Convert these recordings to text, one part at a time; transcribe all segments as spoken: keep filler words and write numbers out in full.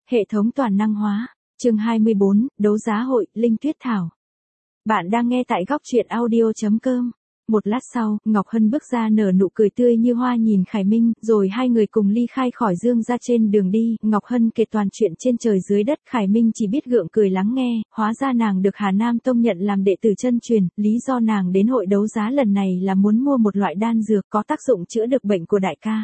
Hệ thống toàn năng hóa. Chương hai mươi bốn, đấu giá hội, Linh Tuyết Thảo. Bạn đang nghe tại góc truyện audio chấm com. Một lát sau, Ngọc Hân bước ra nở nụ cười tươi như hoa nhìn Khải Minh, rồi hai người cùng ly khai khỏi Dương gia. Trên đường đi, Ngọc Hân kể toàn chuyện trên trời dưới đất. Khải Minh chỉ biết gượng cười lắng nghe, hóa ra nàng được Hà Nam Tông nhận làm đệ tử chân truyền, lý do nàng đến hội đấu giá lần này là muốn mua một loại đan dược có tác dụng chữa được bệnh của đại ca.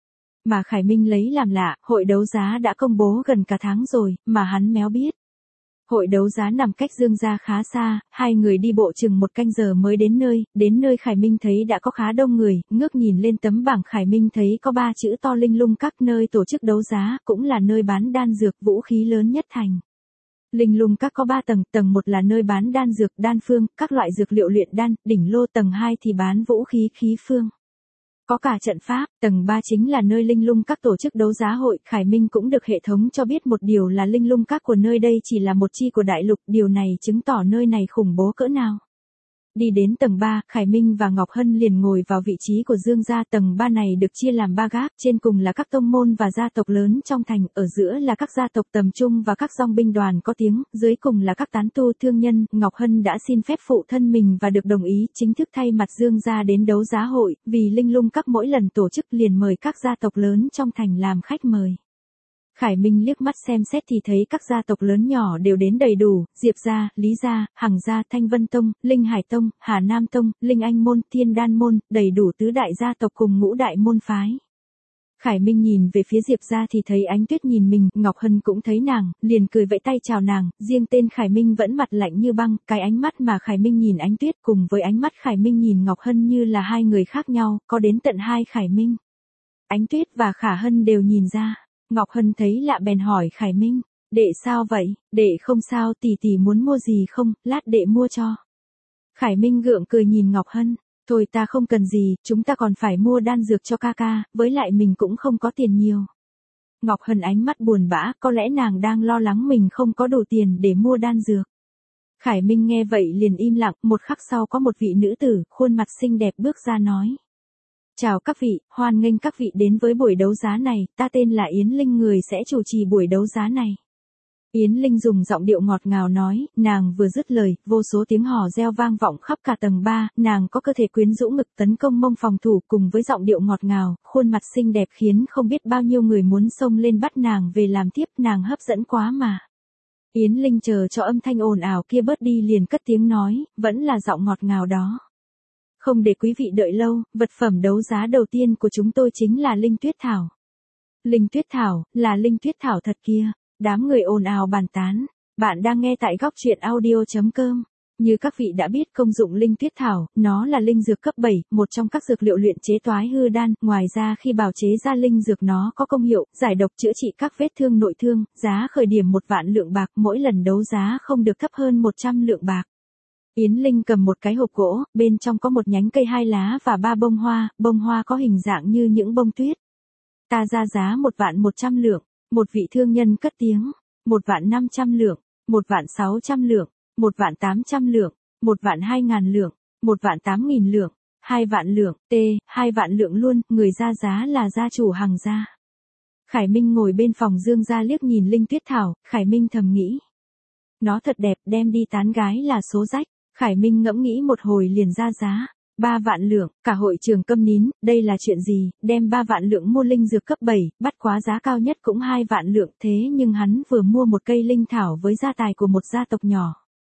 Mà Khải Minh lấy làm lạ, hội đấu giá đã công bố gần cả tháng rồi, mà hắn méo biết. Hội đấu giá nằm cách Dương gia khá xa, hai người đi bộ chừng một canh giờ mới đến nơi, đến nơi Khải Minh thấy đã có khá đông người, ngước nhìn lên tấm bảng Khải Minh thấy có ba chữ to Linh Lung Các, nơi tổ chức đấu giá, cũng là nơi bán đan dược vũ khí lớn nhất thành. Linh Lung Các có ba tầng, tầng một là nơi bán đan dược, đan phương, các loại dược liệu luyện đan, đỉnh lô, tầng hai thì bán vũ khí, khí phương. Có cả trận pháp, tầng ba chính là nơi Linh Lung Các tổ chức đấu giá hội. Khải Minh cũng được hệ thống cho biết một điều là Linh Lung Các của nơi đây chỉ là một chi của đại lục, điều này chứng tỏ nơi này khủng bố cỡ nào. Đi đến tầng ba, Khải Minh và Ngọc Hân liền ngồi vào vị trí của Dương gia. Tầng ba này được chia làm ba gác, trên cùng là các tông môn và gia tộc lớn trong thành, ở giữa là các gia tộc tầm trung và các dòng binh đoàn có tiếng, dưới cùng là các tán tu thương nhân. Ngọc Hân đã xin phép phụ thân mình và được đồng ý chính thức thay mặt Dương gia đến đấu giá hội, vì Linh Lung Các mỗi lần tổ chức liền mời các gia tộc lớn trong thành làm khách mời. Khải Minh liếc mắt xem xét thì thấy các gia tộc lớn nhỏ đều đến đầy đủ, Diệp gia, Lý gia, Hằng gia, Thanh Vân Tông, Linh Hải Tông, Hà Nam Tông, Linh Anh Môn, Thiên Đan Môn, đầy đủ tứ đại gia tộc cùng ngũ đại môn phái. Khải Minh nhìn về phía Diệp gia thì thấy Ánh Tuyết nhìn mình, Ngọc Hân cũng thấy nàng, liền cười vẫy tay chào nàng, riêng tên Khải Minh vẫn mặt lạnh như băng, cái ánh mắt mà Khải Minh nhìn Ánh Tuyết cùng với ánh mắt Khải Minh nhìn Ngọc Hân như là hai người khác nhau, có đến tận hai Khải Minh. Ánh Tuyết và Khả Hân đều nhìn ra. Ngọc Hân thấy lạ bèn hỏi Khải Minh, đệ sao vậy, đệ không sao, tỷ tỷ muốn mua gì không, lát đệ mua cho. Khải Minh gượng cười nhìn Ngọc Hân, thôi ta không cần gì, chúng ta còn phải mua đan dược cho ca ca, với lại mình cũng không có tiền nhiều. Ngọc Hân ánh mắt buồn bã, có lẽ nàng đang lo lắng mình không có đủ tiền để mua đan dược. Khải Minh nghe vậy liền im lặng, một khắc sau có một vị nữ tử, khuôn mặt xinh đẹp bước ra nói. Chào các vị, hoan nghênh các vị đến với buổi đấu giá này, ta tên là Yến Linh, người sẽ chủ trì buổi đấu giá này. Yến Linh dùng giọng điệu ngọt ngào nói, nàng vừa dứt lời, vô số tiếng hò reo vang vọng khắp cả tầng ba, nàng có cơ thể quyến rũ ngực tấn công mông phòng thủ cùng với giọng điệu ngọt ngào, khuôn mặt xinh đẹp khiến không biết bao nhiêu người muốn xông lên bắt nàng về làm tiếp, nàng hấp dẫn quá mà. Yến Linh chờ cho âm thanh ồn ào kia bớt đi liền cất tiếng nói, vẫn là giọng ngọt ngào đó. Không để quý vị đợi lâu, vật phẩm đấu giá đầu tiên của chúng tôi chính là Linh Tuyết Thảo. Linh Tuyết Thảo, là Linh Tuyết Thảo thật kia. Đám người ồn ào bàn tán. Bạn đang nghe tại góc truyện audio chấm com. Như các vị đã biết công dụng Linh Tuyết Thảo, nó là linh dược cấp bảy, một trong các dược liệu luyện chế toái hư đan. Ngoài ra khi bào chế ra linh dược nó có công hiệu, giải độc chữa trị các vết thương nội thương, giá khởi điểm một vạn lượng bạc, mỗi lần đấu giá không được thấp hơn một trăm lượng bạc. Yến Linh cầm một cái hộp gỗ, bên trong có một nhánh cây hai lá và ba bông hoa, bông hoa có hình dạng như những bông tuyết. Ta ra giá một vạn một trăm lượng, một vị thương nhân cất tiếng, một vạn năm trăm lượng, một vạn sáu trăm lượng, một vạn tám trăm lượng, một vạn hai ngàn lượng, một vạn tám nghìn lượng, hai vạn lượng, t, hai vạn lượng luôn, người ra giá là gia chủ Hằng gia. Khải Minh ngồi bên phòng Dương gia liếc nhìn Linh Tuyết Thảo, Khải Minh thầm nghĩ. Nó thật đẹp, đem đi tán gái là số rách. Khải Minh ngẫm nghĩ một hồi liền ra giá. Ba vạn lượng, cả hội trường câm nín, đây là chuyện gì, đem ba vạn lượng mua linh dược cấp bảy, bắt quá giá cao nhất cũng hai vạn lượng, thế nhưng hắn vừa mua một cây linh thảo với gia tài của một gia tộc nhỏ.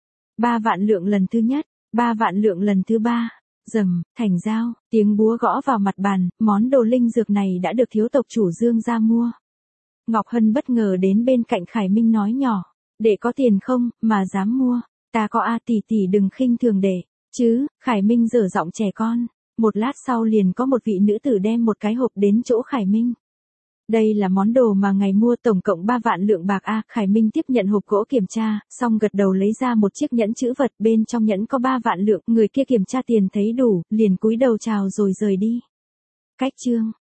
Ba vạn lượng lần thứ nhất, ba vạn lượng lần thứ ba, rầm, thành giao, tiếng búa gõ vào mặt bàn, món đồ linh dược này đã được thiếu tộc chủ Dương gia mua. Ngọc Hân bất ngờ đến bên cạnh Khải Minh nói nhỏ, đệ có tiền không, mà dám mua. Ta có a tỷ tỷ đừng khinh thường đệ, chứ, Khải Minh dở giọng trẻ con. Một lát sau liền có một vị nữ tử đem một cái hộp đến chỗ Khải Minh. Đây là món đồ mà ngài mua tổng cộng ba vạn lượng bạc a. Khải Minh tiếp nhận hộp gỗ kiểm tra, xong gật đầu lấy ra một chiếc nhẫn chữ vật, bên trong nhẫn có ba vạn lượng, người kia kiểm tra tiền thấy đủ, liền cúi đầu chào rồi rời đi. Cách chương